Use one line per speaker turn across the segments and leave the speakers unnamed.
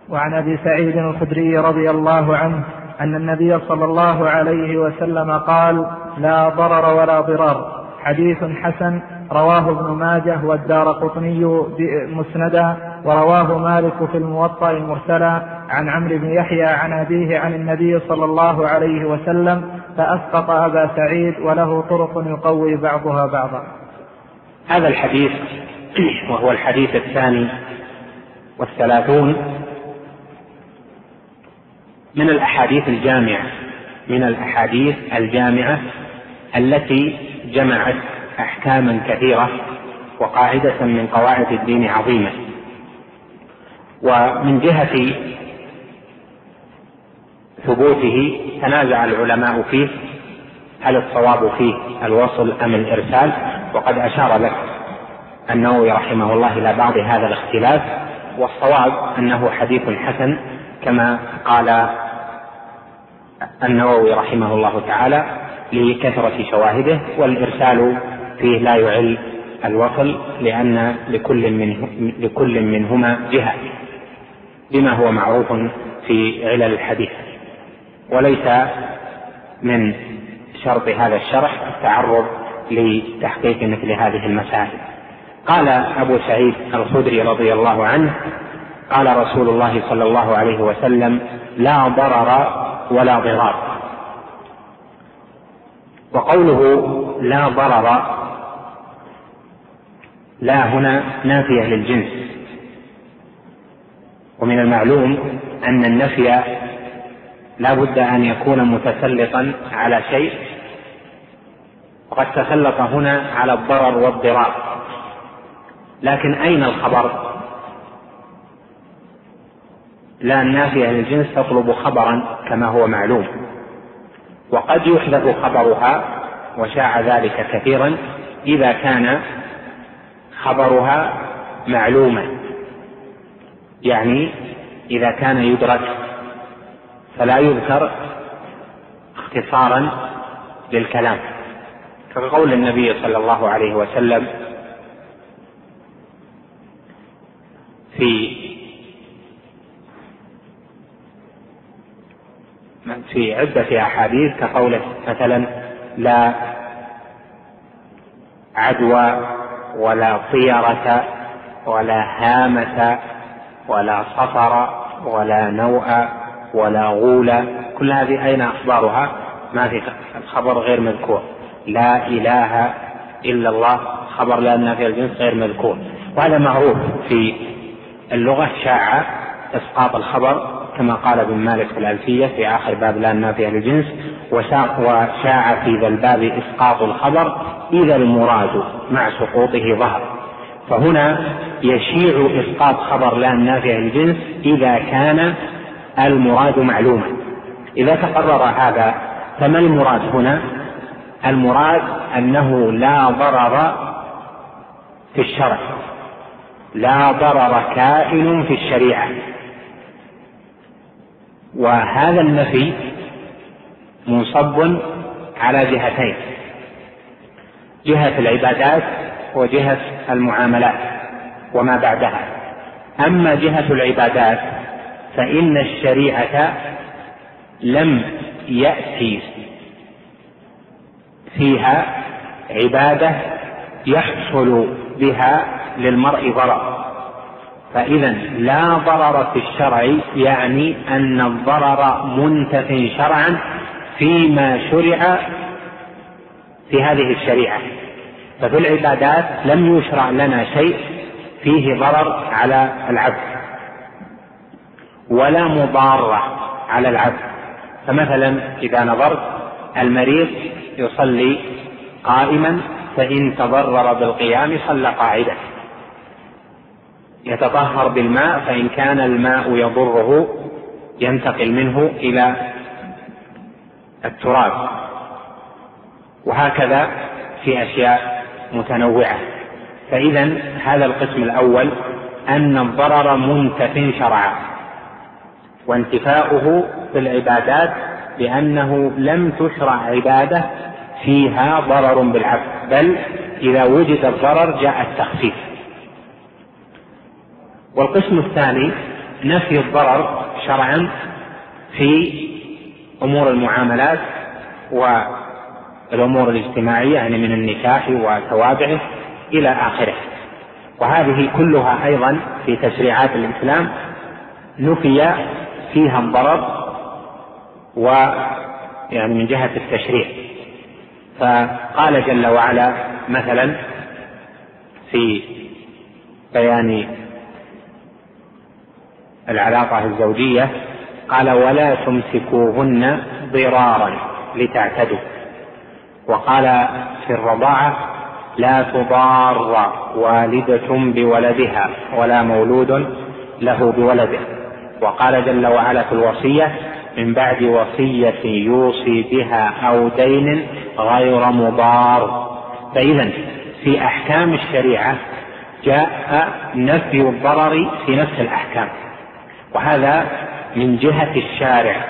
وعن أبي سعيد الخدري رضي الله عنه أن النبي صلى الله عليه وسلم قال: لا ضرر ولا ضرار. حديث حسن رواه ابن ماجه والدارقطني مسندا، ورواه مالك في الموطأ مرسلا عن عمرو بن يحيى عن أبيه عن النبي صلى الله عليه وسلم، فأسقط أبا سعيد، وله طرق يقوي بعضها بعضا.
هذا الحديث وهو الحديث 32 من الأحاديث الجامعة التي جمعت أحكاما كثيرة وقاعدة من قواعد الدين عظيمة. ومن جهة ثبوته تنازع العلماء فيه هل الصواب فيه الوصل أم الإرسال، وقد أشار لك النووي رحمه الله إلى بعض هذا الاختلاف، والصواب أنه حديث حسن كما قال النووي رحمه الله تعالى لكثرة شواهده، والإرسال فيه لا يعل الوصل لأن لكل منهما جهة بما هو معروف في علل الحديث، وليس من شرط هذا الشرح التعرض لتحقيق مثل هذه المسائل. قال أبو سعيد الخدري رضي الله عنه: قال رسول الله صلى الله عليه وسلم: لا ضرر ولا ضرار. وقوله لا ضرر، لا هنا نافية للجنس، ومن المعلوم أن النفي لا بد أن يكون متسلطا على شيء، وقد تسلط هنا على الضرر والضرار، لكن أين الخبر؟ لا النافية للجنس تطلب خبرا كما هو معلوم، وقد يحدث خبرها وشاع ذلك كثيرا إذا كان خبرها معلوما، يعني إذا كان يدرك فلا يذكر اختصارا للكلام، كقول النبي صلى الله عليه وسلم في عدة أحاديث، كقوله مثلا: لا عدوى ولا طيرة ولا هامة ولا صفر ولا نوء ولا غول. كل هذه أين أخبارها؟ ما في الخبر غير مذكور. لا إله إلا الله، خبر لا النافية الجنس غير مذكور، وهذا معروف في اللغة، شاع إسقاط الخبر كما قال ابن مالك في الألفية في آخر باب لا النافية للجنس: وشاع في ذا الباب إسقاط الخبر إذا المراد مع سقوطه ظهر. فهنا يشيع إسقاط خبر لا النافية للجنس إذا كان المراد معلوما. إذا تقرر هذا فما المراد هنا؟ المراد أنه لا ضرر في الشرع، لا ضرر كائن في الشريعة. وهذا النفي منصب على جهتين: جهة العبادات وجهة المعاملات وما بعدها. أما جهة العبادات فإن الشريعة لم يأتي فيها عبادة يحصل بها للمرء ضرر، فإذا لا ضرر في الشرع يعني أن الضرر منتف شرعا فيما شرع في هذه الشريعة. ففي العبادات لم يشرع لنا شيء فيه ضرر على العبد ولا مضارة على العبد. فمثلا إذا نظرت المريض يصلي قائما فإن تضرر بالقيام صلى قاعدا، يتطهر بالماء فإن كان الماء يضره ينتقل منه إلى التراب، وهكذا في أشياء متنوعة. فإذا هذا القسم الأول أن الضرر منتف شرعا، وانتفاؤه في العبادات لأنه لم تشرع عبادة فيها ضرر بالعبد، بل إذا وجد الضرر جاء التخفيف. والقسم الثاني نفي الضرر شرعا في أمور المعاملات والأمور الاجتماعية، يعني من النكاح وتوابعه إلى آخره. وهذه كلها أيضا في تشريعات الإسلام نفي فيها الضرر، ويعني من جهة التشريع. فقال جل وعلا مثلا في بيان العلاقة الزوجية قال: ولا تمسكوهن ضرارا لتعتدوا. وقال في الرضاعة: لا تضار والدة بولدها ولا مولود له بولده. وقال جل وعلا في الوصية: من بعد وصية يوصي بها أو دين غير مضار. فإذا في أحكام الشريعة جاء نفي الضرر في نفس الأحكام، وهذا من جهة الشارع.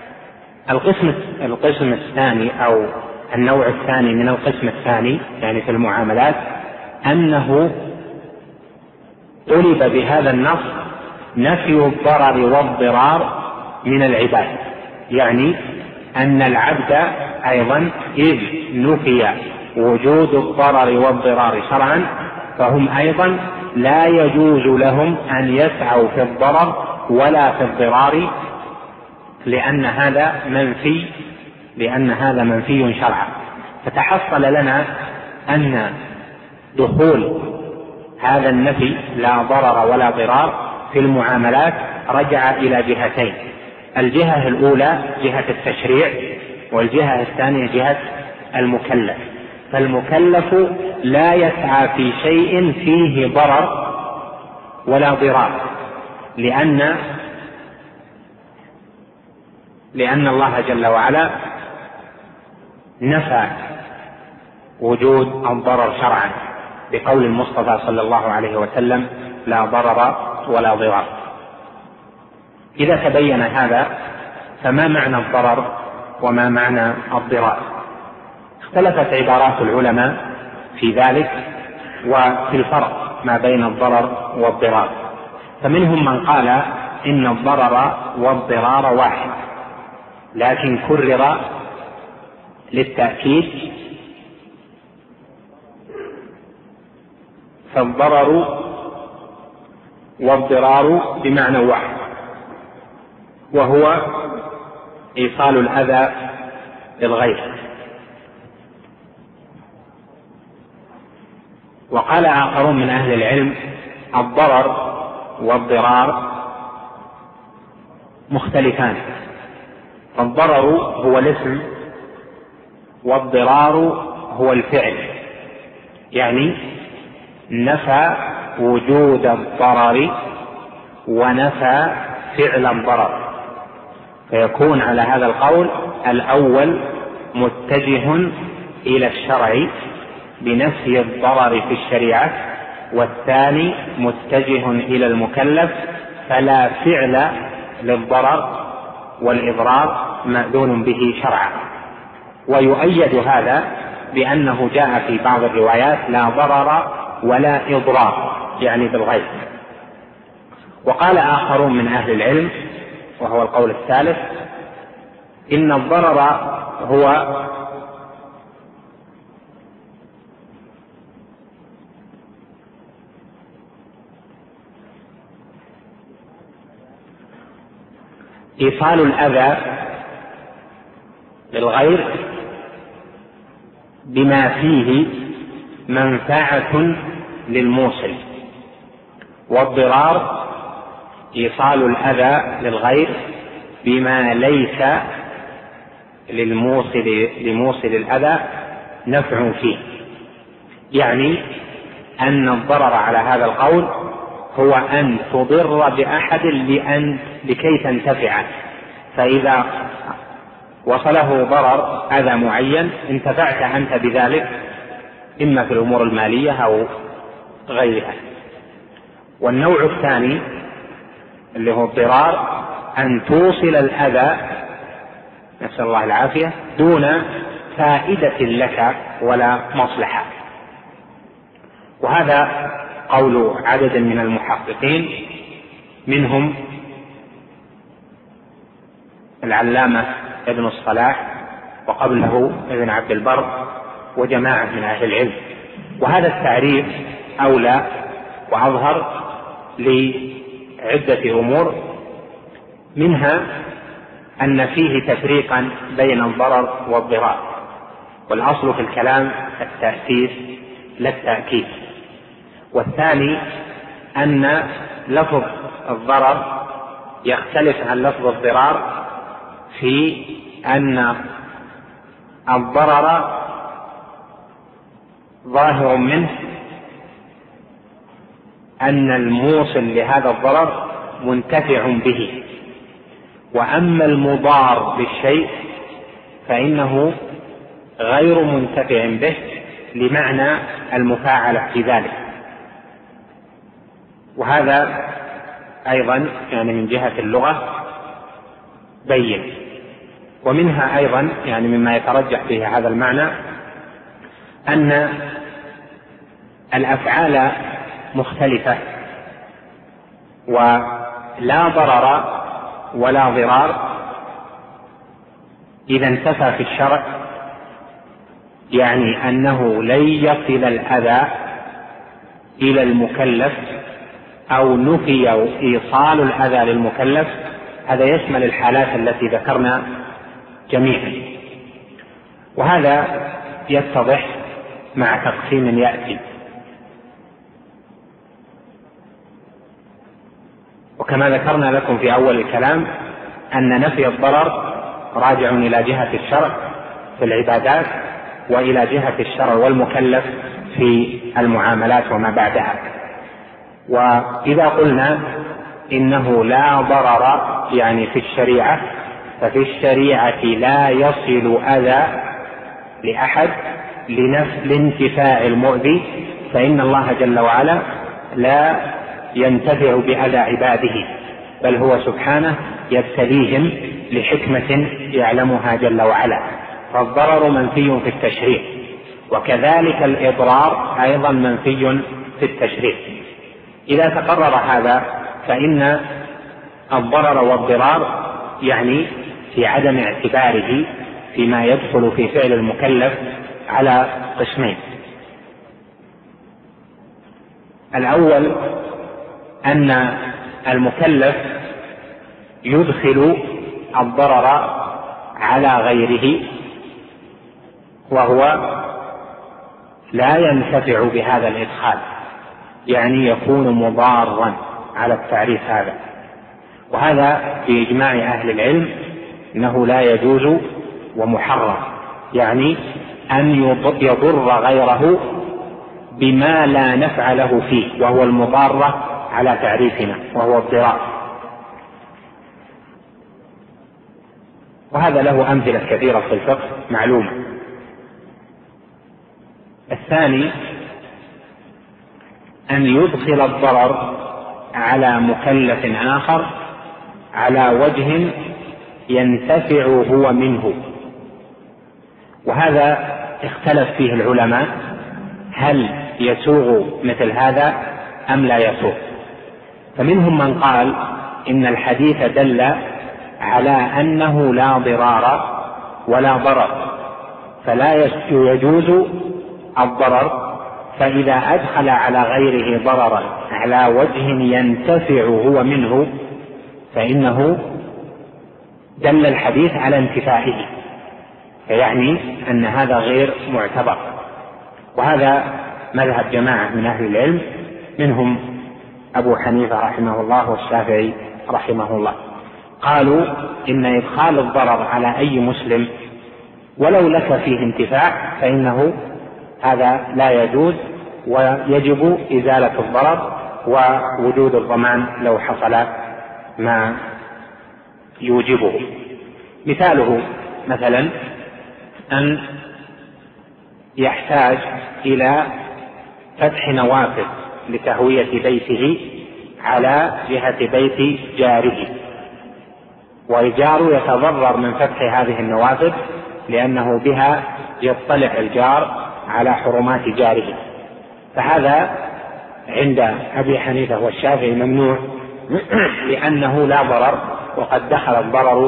القسم الثاني أو النوع الثاني من القسم الثاني يعني في المعاملات أنه طلب بهذا النص نفي الضرر والضرار من العباد، يعني أن العبد أيضا إذ نفي وجود الضرر والضرار شرعا فهم أيضا لا يجوز لهم أن يسعوا في الضرر ولا في الضرار، لأن هذا منفي شرعا. فتحصل لنا أن دخول هذا النفي لا ضرر ولا ضرار في المعاملات رجع إلى جهتين: الجهة الأولى جهة التشريع، والجهة الثانية جهة المكلف. فالمكلف لا يسعى في شيء فيه ضرر ولا ضرار، لأن الله جل وعلا نفى وجود الضرر شرعا بقول المصطفى صلى الله عليه وسلم: لا ضرر ولا ضرار. إذا تبين هذا فما معنى الضرر وما معنى الضرار؟ اختلفت عبارات العلماء في ذلك وفي الفرق ما بين الضرر والضرار. فمنهم من قال إن الضرر والضرار واحد، لكن كرر للتأكيد، فالضرر والضرار بمعنى واحد، وهو إيصال الأذى للغير. وقال آخرون من أهل العلم: الضرر والضرار مختلفان، الضرر هو الاسم والضرار هو الفعل، يعني نفى وجود الضرر ونفى فعل الضرر. فيكون على هذا القول الأول متجه إلى الشرع بنفي الضرر في الشريعة، والثاني متجه إلى المكلف فلا فعل للضرر والإضرار مأذون به شرعا. ويؤيد هذا بأنه جاء في بعض الروايات: لا ضرر ولا إضرار، يعني بالغير. وقال آخرون من أهل العلم وهو القول الثالث: إن الضرر هو إيصال الأذى للغير بما فيه منفعة للموصل، والضرار إيصال الأذى للغير بما ليس لموصل الأذى نفع فيه. يعني أن الضرر على هذا القول هو أن تضر بأحد لكي تنتفع، فإذا وصله ضرر أذى معين انتفعت أنت بذلك إما في الأمور المالية أو غيرها. والنوع الثاني اللي هو الضرار أن توصل الأذى، نسأل الله العافية، دون فائدة لك ولا مصلحة. وهذا قول عدد من المحققين، منهم العلامة ابن الصلاح، وقبله ابن عبد البر وجماعة من أهل العلم. وهذا التعريف أولى وأظهر لعدة أمور، منها أن فيه تفريقا بين الضرر والضرار، والأصل في الكلام التأسيس لا التأكيد. والثاني أن لفظ الضرر يختلف عن لفظ الضرار في أن الضرر ظاهر منه أن الموصل لهذا الضرر منتفع به، وأما المضار بالشيء فإنه غير منتفع به لمعنى المفاعلة في ذلك. وهذا أيضا يعني من جهة اللغة بين. ومنها أيضا يعني مما يترجح فيه هذا المعنى أن الأفعال مختلفة، ولا ضرر ولا ضرار إذا انتفى في الشرع يعني أنه لن يصل الأذى إلى المكلف أو نفي إيصال الأذى للمكلف. هذا يشمل الحالات التي ذكرنا جميعا، وهذا يتضح مع تقسيم يأتي. وكما ذكرنا لكم في أول الكلام أن نفي الضرر راجع إلى جهة الشرع في العبادات، وإلى جهة الشرع والمكلف في المعاملات وما بعدها. وإذا قلنا إنه لا ضرر يعني في الشريعة، ففي الشريعة لا يصل أذى لأحد لانتفاع المؤذي، فإن الله جل وعلا لا ينتفع بأذى عباده، بل هو سبحانه يبتليهم لحكمة يعلمها جل وعلا. فالضرر منفي في التشريع، وكذلك الإضرار أيضا منفي في التشريع. إذا تقرر هذا فإن الضرر والضرار يعني في عدم اعتباره فيما يدخل في فعل المكلف على قسمين. الأول أن المكلف يدخل الضرر على غيره وهو لا ينتفع بهذا الإدخال، يعني يكون مضارا على التعريف هذا. وهذا بإجماع أهل العلم أنه لا يجوز ومحرم، يعني أن يضر غيره بما لا نفع له فيه، وهو المضارة على تعريفنا وهو الضرار. وهذا له أمثلة كثيرة في الفقه معلومة. الثاني أن يدخل الضرر على مكلف آخر على وجه ينتفع هو منه، وهذا اختلف فيه العلماء هل يسوغ مثل هذا أم لا يسوغ. فمنهم من قال إن الحديث دل على أنه لا ضرار ولا ضرر، فلا يجوز الضرر، فإذا أدخل على غيره ضررا على وجه ينتفع هو منه فإنه دل الحديث على انتفاعه، فيعني أن هذا غير معتبر. وهذا مذهب جماعة من أهل العلم، منهم أبو حنيفة رحمه الله والشافعي رحمه الله. قالوا إن إدخال الضرر على أي مسلم ولو لك فيه انتفاع فإنه هذا لا يجوز، ويجب إزالة الضرر ووجود الضمان لو حصل ما يوجبه. مثاله مثلا أن يحتاج إلى فتح نوافذ لتهوية بيته على جهة بيت جاره، والجار يتضرر من فتح هذه النوافذ لأنه بها يطلع الجار على حرمات جاره، فهذا عند أبي حنيفة والشافعي ممنوع لأنه لا ضرر، وقد دخل الضرر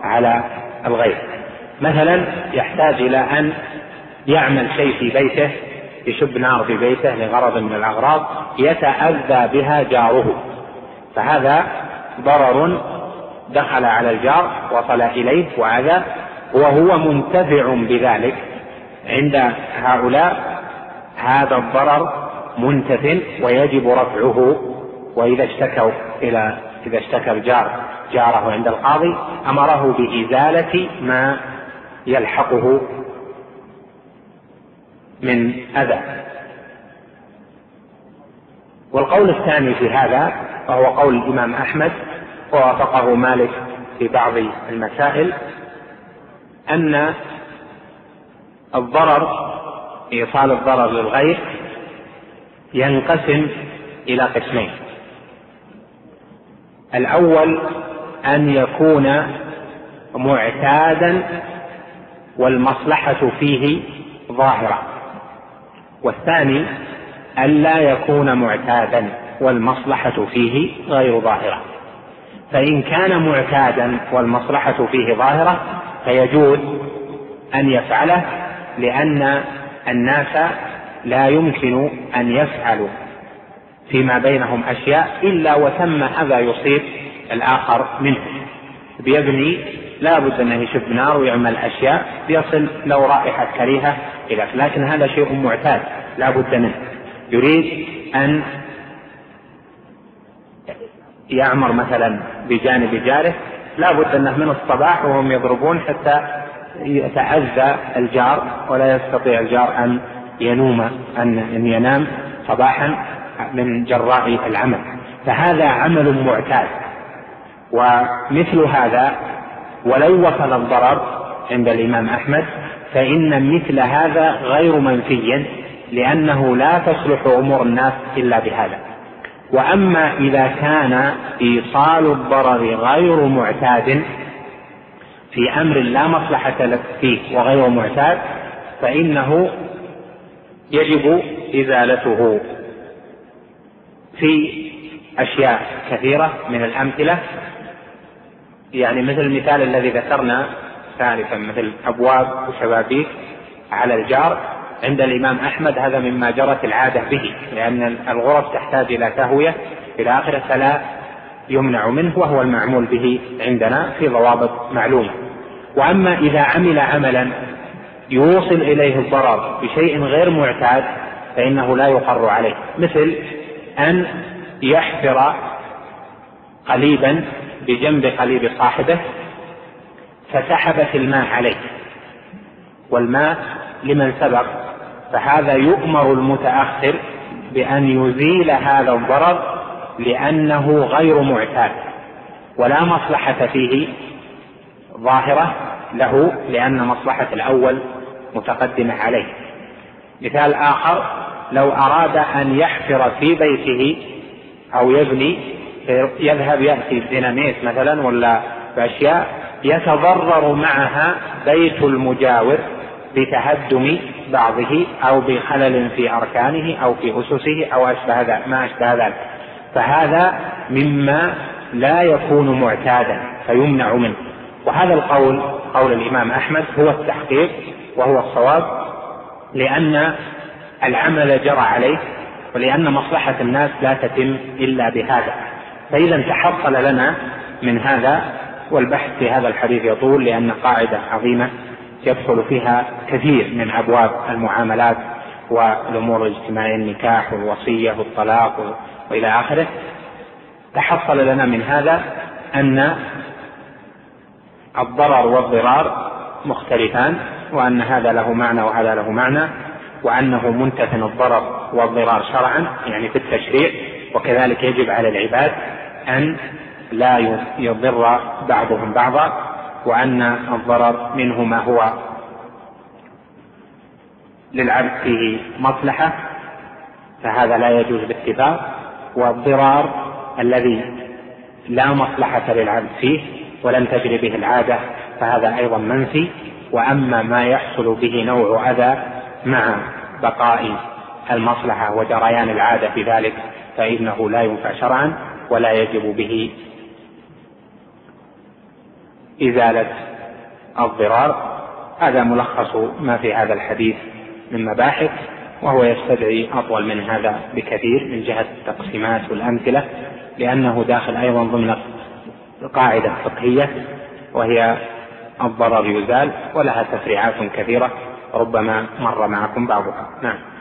على الغير. مثلا يحتاج إلى أن يعمل شيء في بيته، يشب نار في بيته لغرض من الأغراض يتأذى بها جاره، فهذا ضرر دخل على الجار وصل إليه وأذى، وهو منتفع بذلك. عند هؤلاء هذا الضرر منتف ويجب رفعه. وإذا اشتكى الجار جاره عند القاضي أمره بإزالة ما يلحقه من أذى. والقول الثاني في هذا وهو قول الإمام أحمد ووافقه مالك في بعض المسائل، أن إيصال الضرر للغير ينقسم إلى قسمين. الأول أن يكون معتادا والمصلحة فيه ظاهرة، والثاني أن لا يكون معتادا والمصلحة فيه غير ظاهرة. فإن كان معتادا والمصلحة فيه ظاهرة فيجوز أن يفعله، لأن الناس لا يمكن أن يفعلوا فيما بينهم أشياء إلا وثم أذى يصيب الآخر منه. بيبني لا بد أنه يشب نار ويعمل أشياء يصل لو رائحة كريهة إلى، لكن هذا شيء معتاد لا بد منه. يريد أن يعمر مثلا بجانب جاره، لا بد أنه من الصباح وهم يضربون حتى يتأذى الجار ولا يستطيع الجار أن ينام صباحا من جراء العمل، فهذا عمل معتاد. ومثل هذا ولو وصل الضرر عند الإمام أحمد فإن مثل هذا غير منفي، لأنه لا تصلح أمور الناس إلا بهذا. وأما إذا كان إيصال الضرر غير معتاد في أمر لا مصلحة فيه وغير معتاد فإنه يجب إزالته في أشياء كثيرة من الأمثلة، يعني مثل المثال الذي ذكرنا ثالثا، مثل أبواب وشبابيك على الجار. عند الإمام أحمد هذا مما جرت العادة به، لأن الغرف تحتاج إلى تهوية إلى آخره فلا يمنع منه، وهو المعمول به عندنا في ضوابط معلومة. وأما إذا عمل عملا يوصل إليه الضرر بشيء غير معتاد فإنه لا يقر عليه، مثل أن يحفر قليبا بجنب قليب صاحبه فسحبت الماء عليه والماء لمن سبق، فهذا يؤمر المتأخر بأن يزيل هذا الضرر لأنه غير معتاد ولا مصلحة فيه ظاهرة له، لأن مصلحة الأول متقدمة عليه. مثال آخر، لو أراد أن يحفر في بيته أو يبني، يذهب يأتي بديناميت مثلا ولا بأشياء يتضرر معها بيت المجاور بتهدم بعضه أو بخلل في أركانه أو في أسسه أو ما أشبه ذلك، فهذا مما لا يكون معتادا فيمنع منه. وهذا القول قول الإمام أحمد هو التحقيق وهو الصواب، لأن العمل جرى عليه ولأن مصلحة الناس لا تتم إلا بهذا. فإذا تحصل لنا من هذا، والبحث في هذا الحديث يطول لأن قاعدة عظيمة يدخل فيها كثير من أبواب المعاملات والأمور الاجتماعية، النكاح والوصية والطلاق وإلى آخره. تحصل لنا من هذا أن الضرر والضرار مختلفان، وأن هذا له معنى وهذا له معنى، وأنه منتف الضرر والضرار شرعا يعني في التشريع، وكذلك يجب على العباد أن لا يضر بعضهم بعضا، وأن الضرر منه ما هو للعبد فيه مصلحة فهذا لا يجوز باتفاق، والضرار الذي لا مصلحة للعبد فيه ولن تجري به العادة فهذا أيضا منفي. وأما ما يحصل به نوع أذى مع بقاء المصلحة وجريان العادة في ذلك فإنه لا ينفع شرعا ولا يجب به إزالة الضرار. هذا ملخص ما في هذا الحديث من مباحث، وهو يستدعي أطول من هذا بكثير من جهة التقسيمات والأمثلة، لأنه داخل أيضا ضمن قاعدة فقهية وهي الضرر يزال، ولها تفريعات كثيرة ربما مر معكم بعضها. نعم.